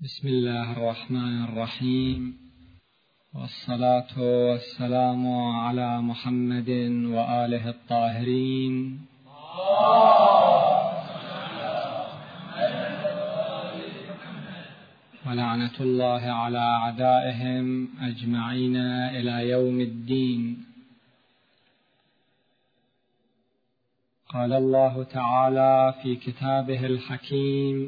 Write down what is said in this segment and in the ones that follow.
بسم الله الرحمن الرحيم، والصلاة والسلام على محمد وآله الطاهرين، ولعنة الله على أعدائهم أجمعين إلى يوم الدين. قال الله تعالى في كتابه الحكيم: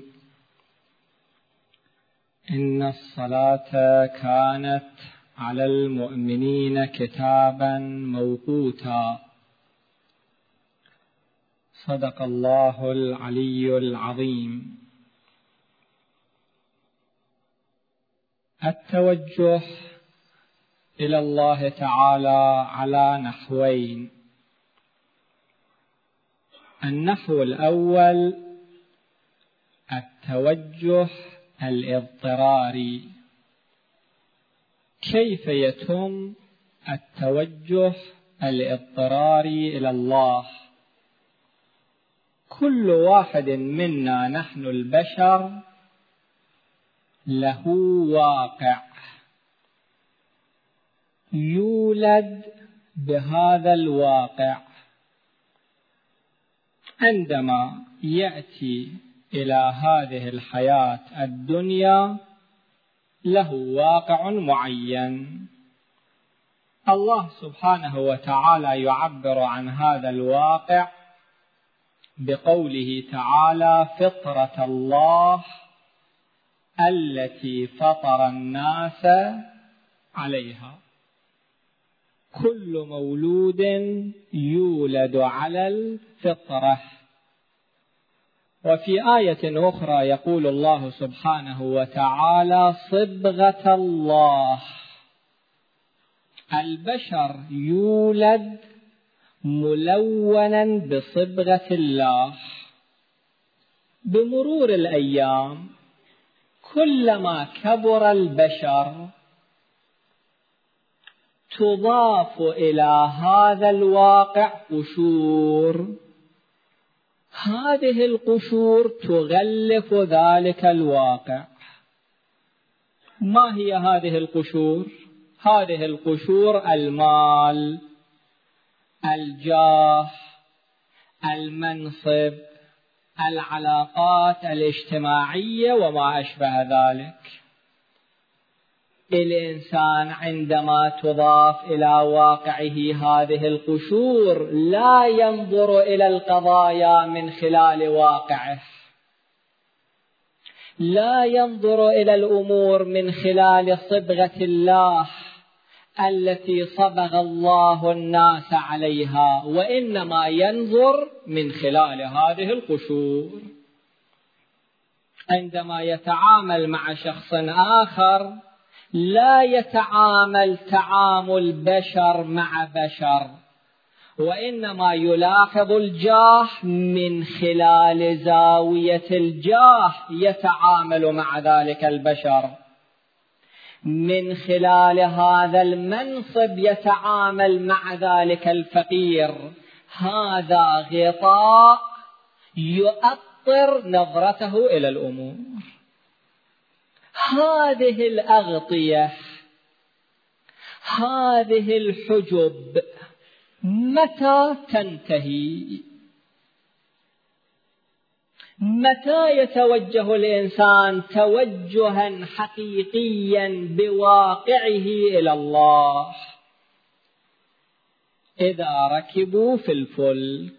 إن الصلاة كانت على المؤمنين كتابا موقوتا. صدق الله العلي العظيم. التوجه إلى الله تعالى على نحوين: النحو الأول التوجه الاضطراري. كيف يتم التوجه الاضطراري إلى الله؟ كل واحد منا نحن البشر له واقع يولد بهذا الواقع. عندما يأتي إلى هذه الحياة الدنيا له واقع معين. الله سبحانه وتعالى يعبر عن هذا الواقع بقوله تعالى: فطرة الله التي فطر الناس عليها. كل مولود يولد على الفطرة. وفي آية أخرى يقول الله سبحانه وتعالى: صبغة الله. البشر يولد ملونا بصبغة الله. بمرور الأيام كلما كبر البشر تضاف إلى هذا الواقع قشور. هذه القشور تغلف ذلك الواقع. ما هي هذه القشور؟ هذه القشور المال، الجاه، المنصب، العلاقات الاجتماعية وما أشبه ذلك. الإنسان عندما تضاف إلى واقعه هذه القشور لا ينظر إلى القضايا من خلال واقعه، لا ينظر إلى الأمور من خلال صبغة الله التي صبغ الله الناس عليها، وإنما ينظر من خلال هذه القشور. عندما يتعامل مع شخص آخر لا يتعامل تعامل بشر مع بشر، وإنما يلاحظ الجاه من خلال زاوية الجاه يتعامل مع ذلك البشر. من خلال هذا المنصب يتعامل مع ذلك الفقير. هذا غطاء يؤطر نظرته إلى الأمور. هذه الأغطية، هذه الحجب متى تنتهي؟ متى يتوجه الإنسان توجها حقيقيا بواقعه إلى الله؟ إذا ركبوا في الفلك.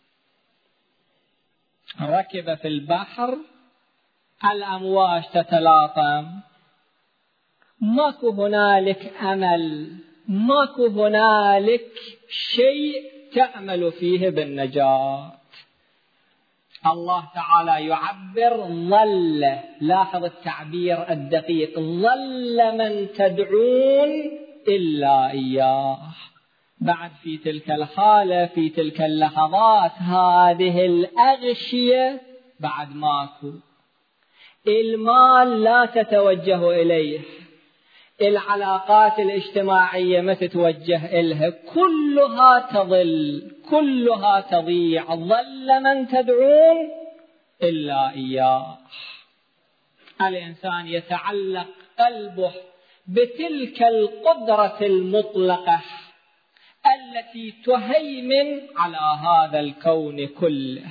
ركب في البحر، الأمواج تتلاطم، ماكو هنالك أمل، ماكو هنالك شيء تأمل فيه بالنجاة. الله تعالى يعبر: ظل، لاحظ التعبير الدقيق، ظل من تدعون إلا إياه. بعد في تلك الحالة، في تلك اللحظات، هذه الأغشية بعد ماكو. المال لا تتوجه إليه، العلاقات الاجتماعية ما تتوجه إليها، كلها تضل، كلها تضيع. ظل من تدعون إلا إياه. الإنسان يتعلق قلبه بتلك القدرة المطلقة التي تهيمن على هذا الكون كله.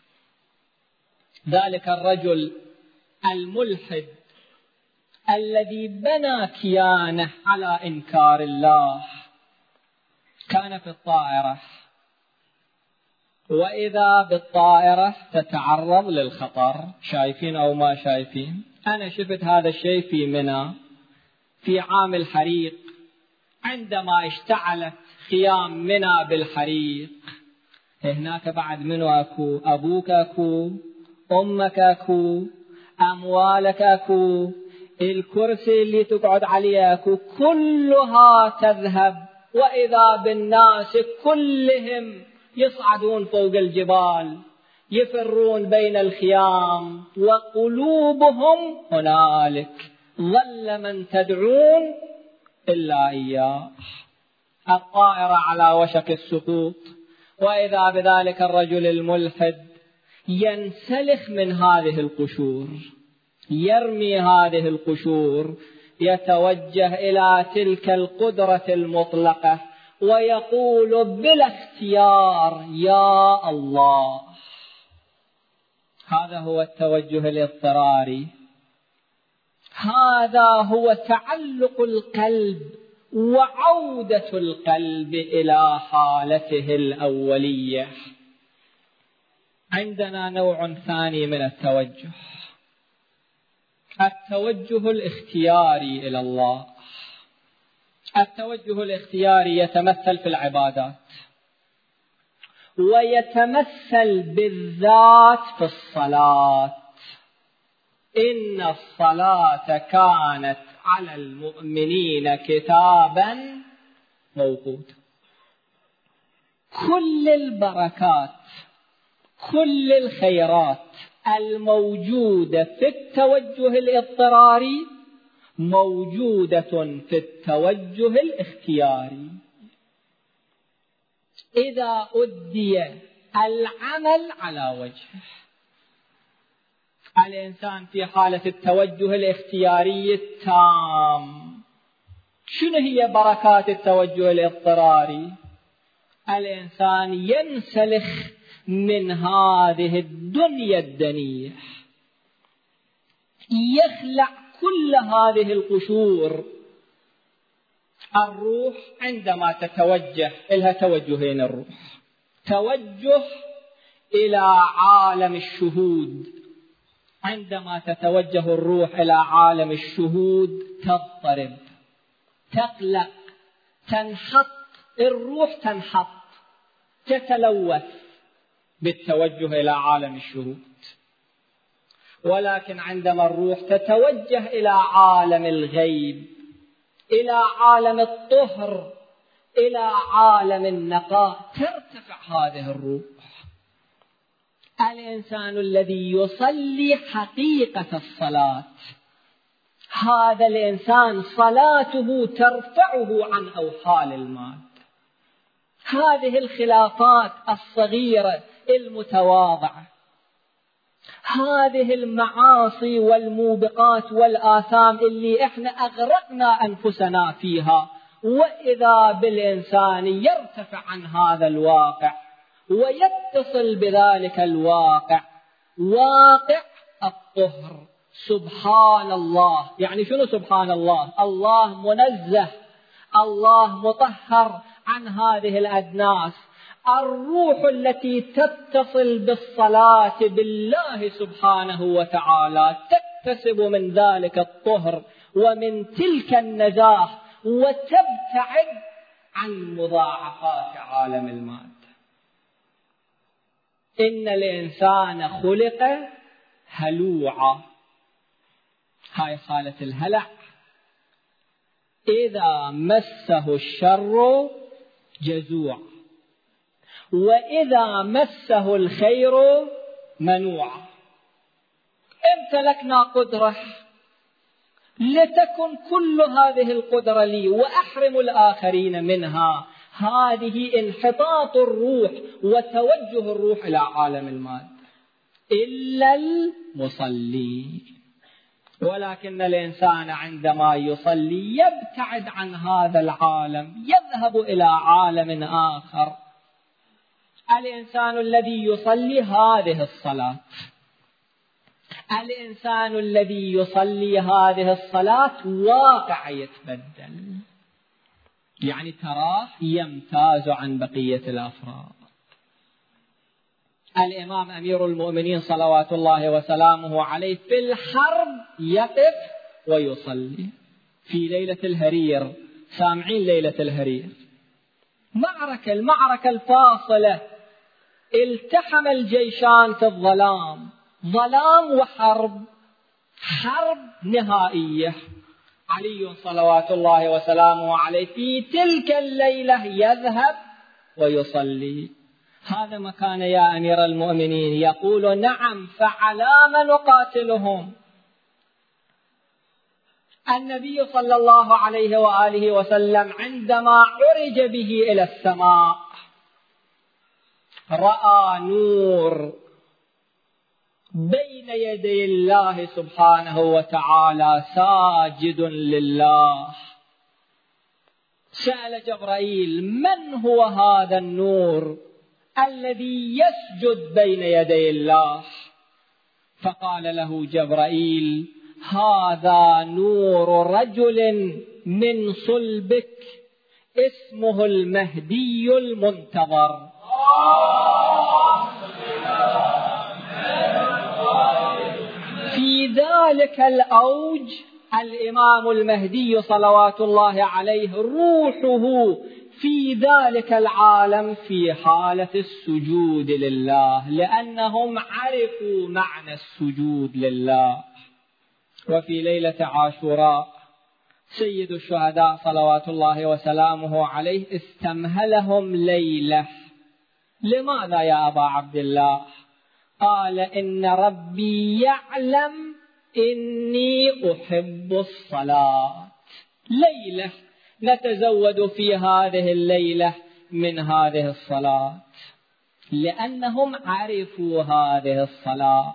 ذلك الرجل الملحد الذي بنى كيانه على إنكار الله كان في الطائرة، وإذا بالطائرة تتعرض للخطر، شايفين أو ما شايفين. أنا شفت هذا الشيء في منى في عام الحريق، عندما اشتعلت خيام منى بالحريق. هناك بعد منو أكو؟ أبوك أكو، أمك أكو، أموالك أكو، الكرسي اللي تقعد عليه أكو، كلها تذهب. وإذا بالناس كلهم يصعدون فوق الجبال، يفرون بين الخيام، وقلوبهم هنالك، ظل من تدعون إلا إياه. الطائرة على وشك السقوط، وإذا بذلك الرجل الملحد ينسلخ من هذه القشور، يرمي هذه القشور، يتوجه إلى تلك القدرة المطلقة ويقول بلا اختيار: يا الله. هذا هو التوجه الاضطراري، هذا هو تعلق القلب وعودة القلب إلى حالته الأولية. عندنا نوع ثاني من التوجه، التوجه الاختياري إلى الله. التوجه الاختياري يتمثل في العبادات، ويتمثل بالذات في الصلاة. إن الصلاة كانت على المؤمنين كتابا موقوتا. كل البركات، كل الخيرات الموجودة في التوجه الاضطراري موجودة في التوجه الاختياري. إذا أدي العمل على وجهه، الإنسان في حالة التوجه الاختياري التام. شنو هي بركات التوجه الاضطراري؟ الإنسان ينسلخ من هذه الدنيا الدنية، يخلع كل هذه القشور. الروح عندما تتوجه لها توجهين، الروح توجه إلى عالم الشهود. عندما تتوجه الروح إلى عالم الشهود تضطرب، تقلق، تنحط. الروح تنحط، تتلوث بالتوجه إلى عالم الشهود. ولكن عندما الروح تتوجه إلى عالم الغيب، إلى عالم الطهر، إلى عالم النقاء، ترتفع هذه الروح. الإنسان الذي يصلي حقيقة الصلاة، هذا الإنسان صلاته ترفعه عن أوحال المادة. هذه الخلافات الصغيرة المتواضعة، هذه المعاصي والموبقات والآثام اللي احنا أغرقنا أنفسنا فيها، وإذا بالإنسان يرتفع عن هذا الواقع ويتصل بذلك الواقع، واقع الطهر. سبحان الله، يعني شنو سبحان الله؟ الله منزه، الله مطهر عن هذه الأدناس. الروح التي تتصل بالصلاة بالله سبحانه وتعالى تكتسب من ذلك الطهر ومن تلك النزاهة، وتبتعد عن مضاعفات عالم المادة. إن الإنسان خلق هلوعا، هاي حالة الهلع. إذا مسه الشر جزوع، وإذا مسه الخير منوع. امتلكنا قدرة، لتكن كل هذه القدرة لي وأحرم الآخرين منها. هذه انحطاط الروح وتوجه الروح إلى عالم المادة. إلا المصلي، ولكن الإنسان عندما يصلي يبتعد عن هذا العالم، يذهب إلى عالم آخر. الإنسان الذي يصلي هذه الصلاة، الإنسان الذي يصلي هذه الصلاة واقع يتبدل، يعني تراه يمتاز عن بقية الأفراد. الإمام أمير المؤمنين صلوات الله وسلامه عليه في الحرب يقف ويصلي. في ليلة الهرير، سامعين ليلة الهرير، المعركة الفاصلة، التحم الجيشان في الظلام، ظلام وحرب، حرب نهائية. علي صلوات الله وسلامه عليه في تلك الليلة يذهب ويصلي. هذا ما كان يا أمير المؤمنين. يقول: نعم، فعلى ما نقاتلهم. النبي صلى الله عليه وآله وسلم عندما عرج به إلى السماء رأى نور بين يدي الله سبحانه وتعالى ساجد لله. سأل جبرائيل: من هو هذا النور الذي يسجد بين يدي الله؟ فقال له جبرائيل: هذا نور رجل من صلبك اسمه المهدي المنتظر. في ذلك الأوج الإمام المهدي صلوات الله عليه روحه في ذلك العالم في حالة السجود لله، لأنهم عرفوا معنى السجود لله. وفي ليلة عاشوراء سيد الشهداء صلوات الله وسلامه عليه استمهلهم ليلة. لماذا يا أبا عبد الله؟ قال: إن ربي يعلم إني أحب الصلاة. ليلة نتزود في هذه الليلة من هذه الصلاة، لأنهم عرفوا هذه الصلاة،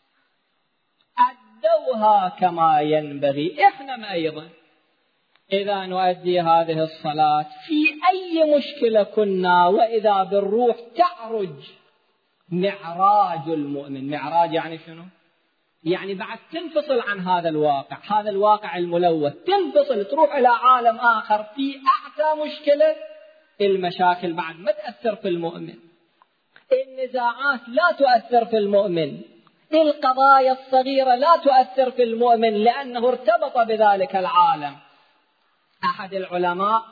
أدوها كما ينبغي. إحنا أيضا إذا نؤدي هذه الصلاة في أي مشكلة كنا وإذا بالروح تعرج، معراج المؤمن. معراج يعني شنو؟ يعني بعد تنفصل عن هذا الواقع الملوث، تنفصل تروح إلى عالم آخر. في أعتى مشكلة المشاكل بعد ما تأثر في المؤمن، النزاعات لا تؤثر في المؤمن، القضايا الصغيرة لا تؤثر في المؤمن، لأنه ارتبط بذلك العالم. أحد العلماء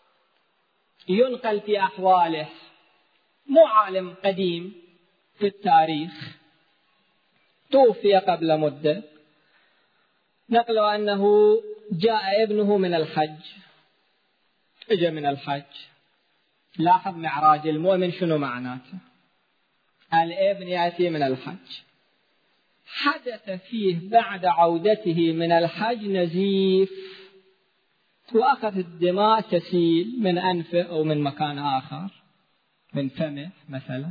ينقل في أحواله، مو عالم قديم في التاريخ، توفي قبل مدة، نقلوا أنه جاء ابنه من الحج، اجى من الحج. لاحظ معراج المؤمن شنو معناته. الابن يأتي من الحج، حدث فيه بعد عودته من الحج نزيف، وأخذ الدماء تسيل من أنفه أو من مكان آخر، من فمه مثلا.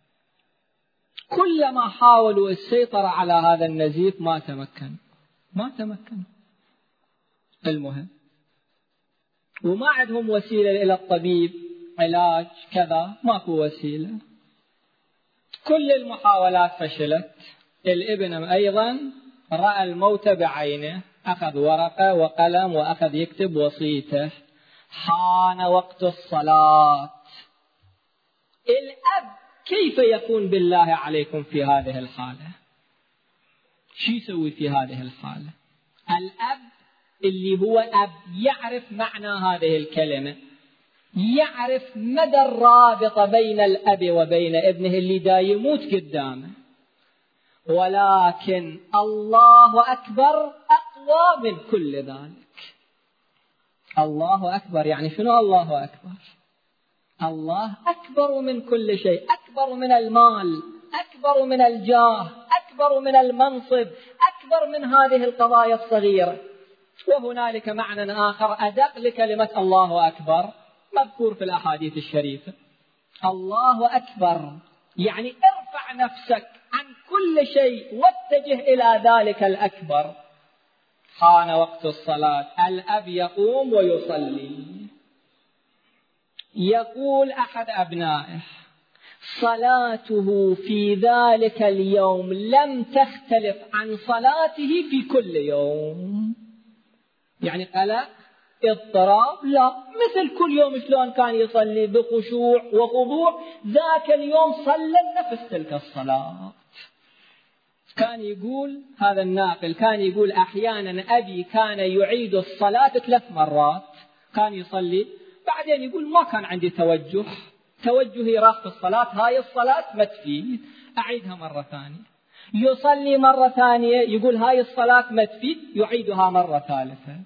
كلما حاولوا السيطرة على هذا النزيف ما تمكن. المهم، وما عندهم وسيلة إلى الطبيب، علاج كذا، ماكو وسيلة. كل المحاولات فشلت. الابن أيضا رأى الموت بعينه، أخذ ورقة وقلم وأخذ يكتب وصيته: حان وقت الصلاة. الأب كيف يكون بالله عليكم في هذه الحالة؟ شو يسوي في هذه الحالة؟ الأب اللي هو أب يعرف معنى هذه الكلمة، يعرف مدى الرابطة بين الأب وبين ابنه اللي دا يموت قدامه. ولكن الله أكبر أقوى من كل ذلك. الله أكبر يعني شنو؟ الله أكبر، الله أكبر من كل شيء، أكبر من المال، أكبر من الجاه، أكبر من المنصب، أكبر من هذه القضايا الصغيرة. وهنالك معنى آخر أدق لكلمة الله أكبر مذكور في الأحاديث الشريفة. الله أكبر يعني ارفع نفسك عن كل شيء واتجه إلى ذلك الأكبر. حان وقت الصلاة، الأب يقوم ويصلي. يقول أحد أبنائه: صلاته في ذلك اليوم لم تختلف عن صلاته في كل يوم. يعني قلق، اضطراب؟ لا، مثل كل يوم شلون كان يصلي بخشوع وخضوع، ذاك اليوم صلى نفس تلك الصلاة. كان يقول هذا الناقل، كان يقول أحيانا أبي كان يعيد الصلاة 3 مرات، كان يصلي بعدين يقول ما كان عندي توجهي راح في الصلاة، هاي الصلاة ما تفيد، أعيدها مرة ثانية. يصلي مرة ثانية يقول هاي الصلاة ما تفيد، يعيدها مرة ثالثة.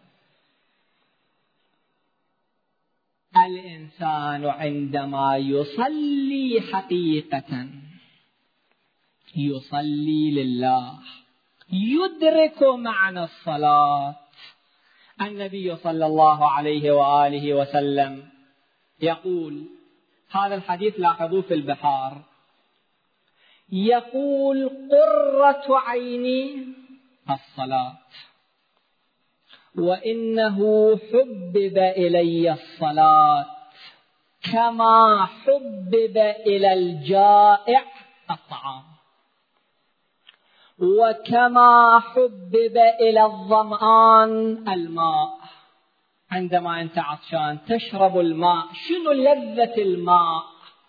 الإنسان عندما يصلي حقيقة يصلي لله، يدرك معنى الصلاة. النبي صلى الله عليه وآله وسلم يقول، هذا الحديث لاحظوه في البحار، يقول: قرة عيني الصلاة، وإنه حبب إلي الصلاة كما حبب إلى الجائع الطعام، وكما حبب إلى الظمآن الماء. عندما أنت عطشان تشرب الماء، شنو لذة الماء؟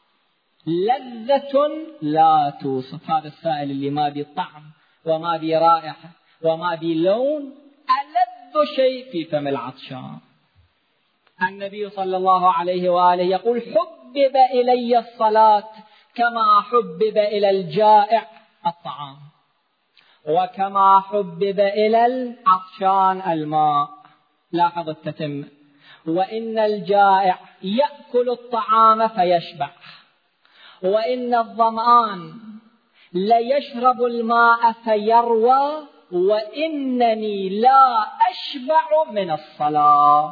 لذة لا توصف. هذا السائل اللي ما بي طعم وما بي رائحة وما بي لون، ألذ شيء في فم العطشان. النبي صلى الله عليه وآله يقول: حبب إلي الصلاة كما حبب إلى الجائع الطعام، وكما حبب إلى العطشان الماء. لاحظ التتمة: وإن الجائع يأكل الطعام فيشبع، وإن الظمآن ليشرب الماء فيروى، وإنني لا أشبع من الصلاة.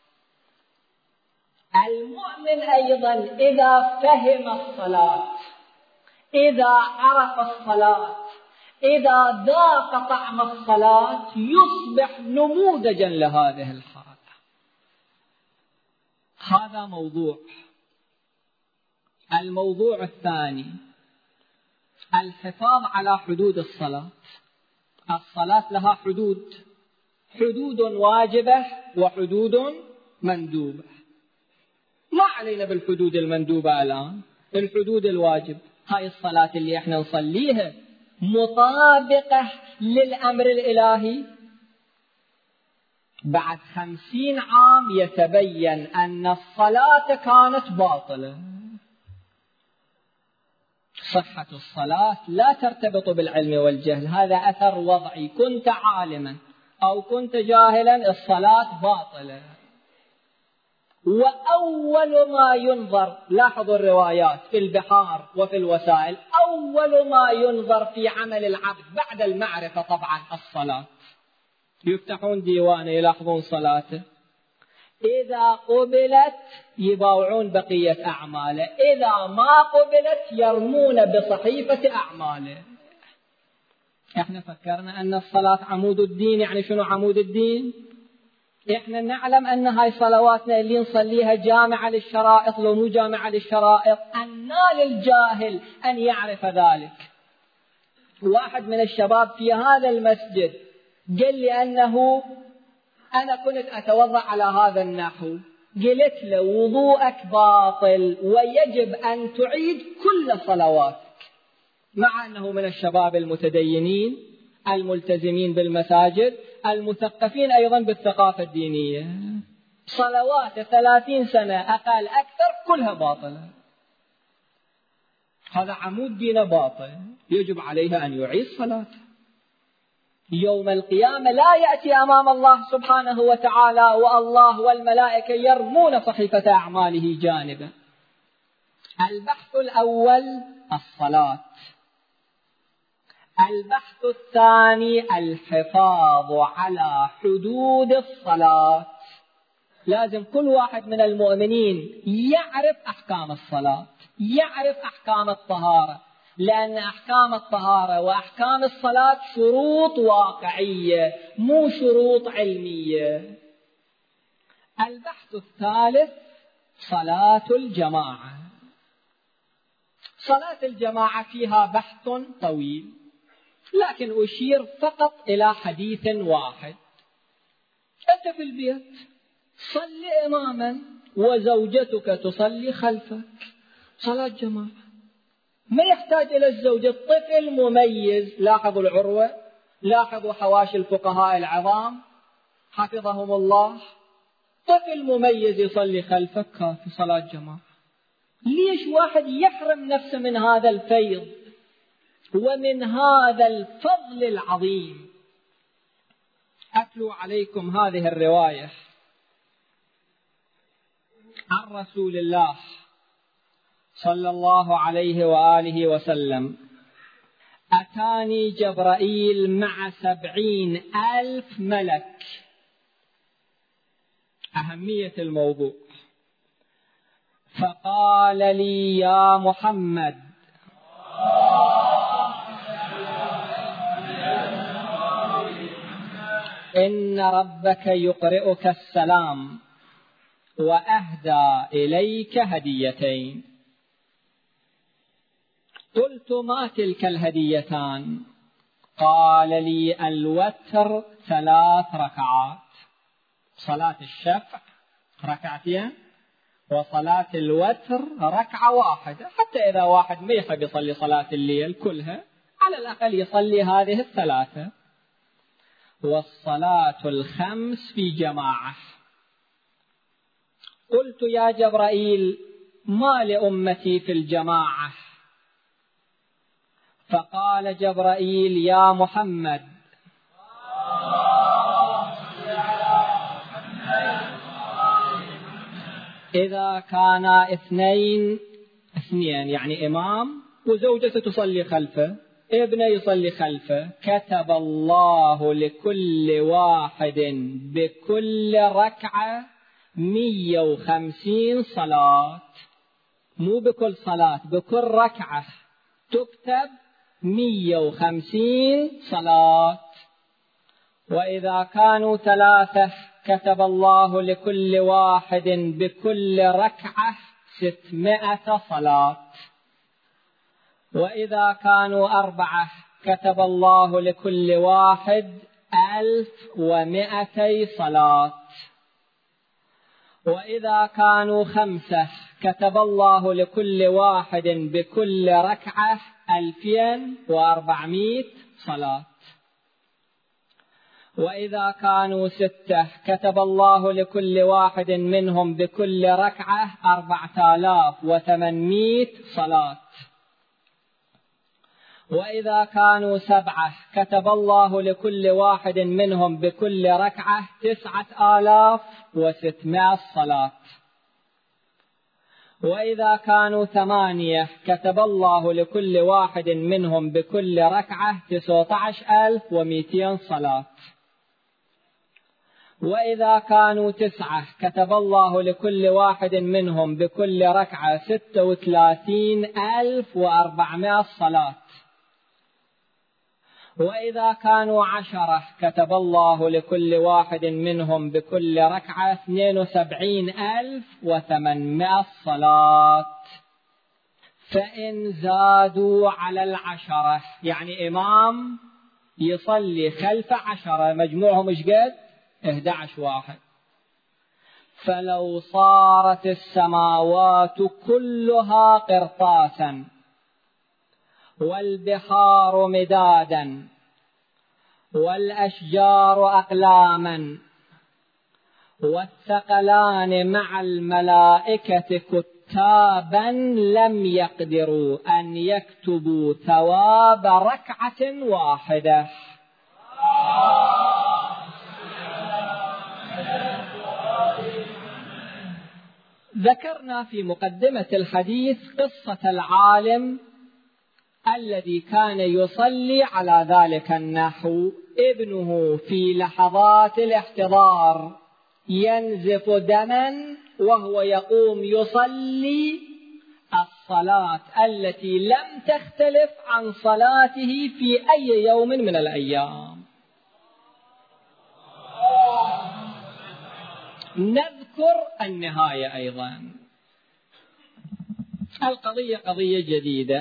المؤمن أيضا إذا فهم الصلاة، إذا عرف الصلاة، إذا ذاق طعم الصلاة، يصبح نموذجا لهذه الحالة. هذا موضوع. الموضوع الثاني: الحفاظ على حدود الصلاة. الصلاة لها حدود واجبة وحدود مندوبة. ما علينا بالحدود المندوبة الآن، الحدود الواجب. هاي الصلاة اللي احنا نصليها مطابقة للأمر الإلهي. بعد 50 عام يتبين أن الصلاة كانت باطلة. صحة الصلاة لا ترتبط بالعلم والجهل، هذا أثر وضعي. كنت عالما أو كنت جاهلا، الصلاة باطلة. وأول ما ينظر، لاحظوا الروايات في البحار وفي الوسائل، أول ما ينظر في عمل العبد بعد المعرفة طبعا الصلاة. يفتحون ديوانه يلاحظون صلاته، إذا قبلت يباوعون بقية أعماله، إذا ما قبلت يرمون بصحيفة أعماله. احنا فكرنا أن الصلاة عمود الدين. يعني شنو عمود الدين؟ احنا نعلم أن هاي صلواتنا اللي نصليها جامعة للشرائط، لو مو جامعة للشرائط. أن للجاهل أن يعرف ذلك. واحد من الشباب في هذا المسجد قال لي أنه أنا كنت أتوضأ على هذا النحو. قلت له: وضوءك باطل ويجب أن تعيد كل صلواتك. مع أنه من الشباب المتدينين الملتزمين بالمساجد، المثقفين أيضا بالثقافة الدينية. صلوات 30 سنة أقل أكثر كلها باطلة. هذا عمود دين باطل، يجب عليه أن يعيد صلاته. يوم القيامة لا يأتي أمام الله سبحانه وتعالى والله والملائكة يرمون صحيفة أعماله جانبا. البحث الأول الصلاة. البحث الثاني الحفاظ على حدود الصلاة. لازم كل واحد من المؤمنين يعرف أحكام الصلاة، يعرف أحكام الطهارة. لأن أحكام الطهارة وأحكام الصلاة شروط واقعية مو شروط علمية. البحث الثالث صلاة الجماعة. صلاة الجماعة فيها بحث طويل، لكن أشير فقط إلى حديث واحد. أنت في البيت صل إماما وزوجتك تصلي خلفك، صلاة جماعة. ما يحتاج إلى الزوجة، طفل مميز. لاحظوا العروة، لاحظوا حواشي الفقهاء العظام حفظهم الله، طفل مميز يصلي خلفك كافي صلاة جماعة. ليش واحد يحرم نفسه من هذا الفيض ومن هذا الفضل العظيم؟ أتلو عليكم هذه الرواية عن رسول الله صلى الله عليه وآله وسلم: أتاني جبرائيل مع 70,000 ملك. أهمية الموضوع. فقال لي: يا محمد، إن ربك يقرئك السلام وأهدى إليك هديتين. قلت: ما تلك الهديتان؟ قال لي: الوتر 3 ركعات، صلاة الشفع 2 وصلاة الوتر 1 حتى إذا واحد ما يحب يصلي صلاة الليل كلها، على الأقل يصلي هذه 3. والصلاة 5 في جماعة. قلت: يا جبرائيل، ما لأمتي في الجماعة؟ فقال جبرائيل: يا محمد، إذا كانا 2 يعني إمام وزوجته تصلي خلفه، ابنه يصلي خلفه، كتب الله لكل واحد بكل ركعة 150 صلاة. مو بكل صلاة، بكل ركعة تكتب 150 صلاة. وإذا كانوا 3 كتب الله لكل واحد بكل ركعة 600 صلاة. وإذا كانوا 4 كتب الله لكل واحد 1200 صلاة. وإذا كانوا 5 كتب الله لكل واحد بكل ركعة 2400 صلاة. وإذا كانوا 6 كتب الله لكل واحد منهم بكل ركعة 4800 صلاة. وإذا كانوا 7 كتب الله لكل واحد منهم بكل ركعة 9600 صلاة. وإذا كانوا 8 كتب الله لكل واحد منهم بكل ركعة 19200 صلاة. وإذا كانوا 9 كتب الله لكل واحد منهم بكل ركعة 36400 صلاة. وإذا كانوا 10 كتب الله لكل واحد منهم بكل ركعة 72800 صلاة. فإن زادوا على 10، يعني إمام يصلي خلف 10 مجموعهم إيش قد؟ 11 واحد. فلو صارت السماوات كلها قرطاسا والبحار مدادا والأشجار أقلاما والثقلان مع الملائكة كتابا لم يقدروا أن يكتبوا ثواب ركعة واحدة. ذكرنا في مقدمة الحديث قصة العالم الذي كان يصلي على ذلك النحو. ابنه في لحظات الاحتضار ينزف دما وهو يقوم يصلي الصلاة التي لم تختلف عن صلاته في أي يوم من الأيام. نذكر النهاية أيضا. القضية قضية جديدة.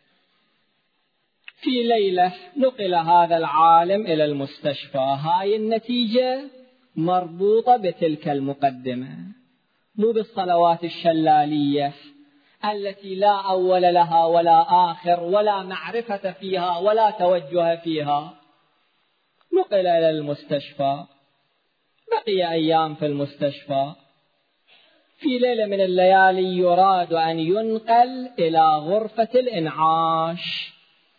في ليلة نقل هذا العالم إلى المستشفى. هاي النتيجة مربوطة بتلك المقدمة، مو بالصلوات الشلالية التي لا أول لها ولا آخر ولا معرفة فيها ولا توجه فيها. نقل إلى المستشفى، بقي أيام في المستشفى. في ليلة من الليالي يراد أن ينقل إلى غرفة الإنعاش.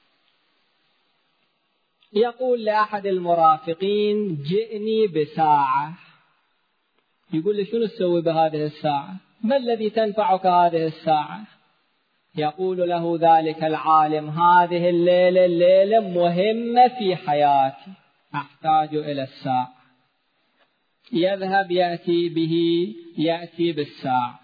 يقول لأحد المرافقين: جئني بساعة. يقول له: شنو تسوي بهذه الساعة؟ ما الذي تنفعك هذه الساعة؟ يقول له ذلك العالم: هذه الليلة ليلة مهمة في حياتي، أحتاج إلى الساعة. يذهب يأتي به، يأتي بالساعة.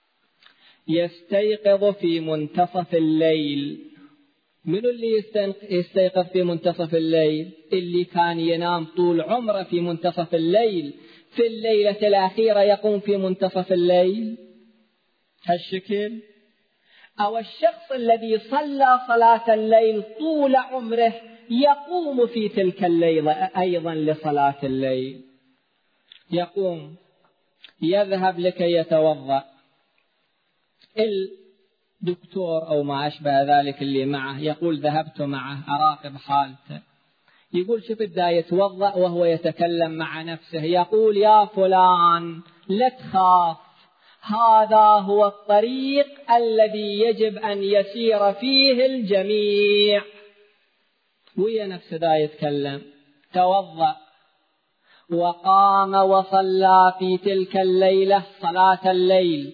يستيقظ في منتصف الليل. من اللي يستيقظ في منتصف الليل؟ اللي كان ينام طول عمره في منتصف الليل، في الليلة الأخيرة يقوم في منتصف الليل هالشكل. أو الشخص الذي صلى صلاة الليل طول عمره يقوم في تلك الليلة أيضا لصلاة الليل. يقوم، يذهب لكي يتوضأ. الدكتور أو ما أشبه ذلك اللي معه يقول: ذهبت معه أراقب حالته. يقول: شوف بدا يتوضأ وهو يتكلم مع نفسه، يقول: يا فلان لا تخاف، هذا هو الطريق الذي يجب أن يسير فيه الجميع. ويا نفسه دا يتكلم. توضأ وقام وصلى في تلك الليلة صلاة الليل.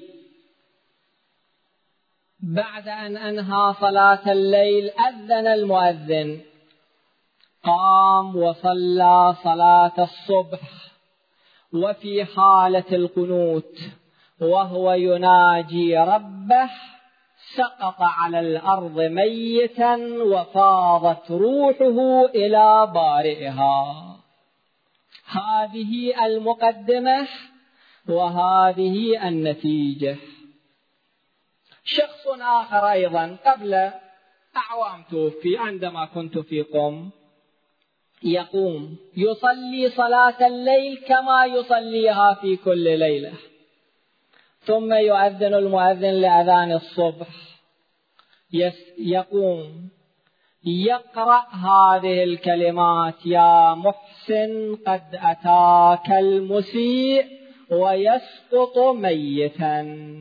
بعد أن أنهى صلاة الليل أذن المؤذن، قام وصلى صلاة الصبح وفي حالة القنوت وهو يناجي ربه سقط على الأرض ميتا وفاضت روحه إلى بارئها. هذه المقدمة وهذه النتيجة. شخص آخر أيضا قبل أعوام توفي، عندما كنت في قم، يقوم يصلي صلاة الليل كما يصليها في كل ليلة، ثم يؤذن المؤذن لأذان الصبح، يقوم يقرأ هذه الكلمات: يا محسن قد أتاك المسيء، ويسقط ميتا.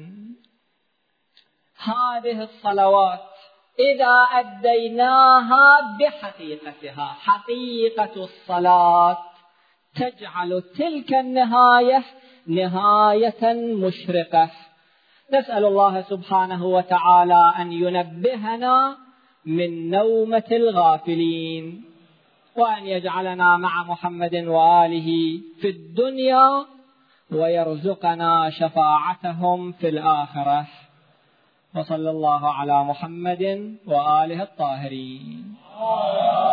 هذه الصلوات إذا أديناها بحقيقتها، حقيقة الصلاة، تجعل تلك النهاية نهاية مشرقة. نسأل الله سبحانه وتعالى أن ينبهنا من نومة الغافلين، وأن يجعلنا مع محمد وآله في الدنيا، ويرزقنا شفاعتهم في الآخرة. وصلى الله على محمد وآله الطاهرين.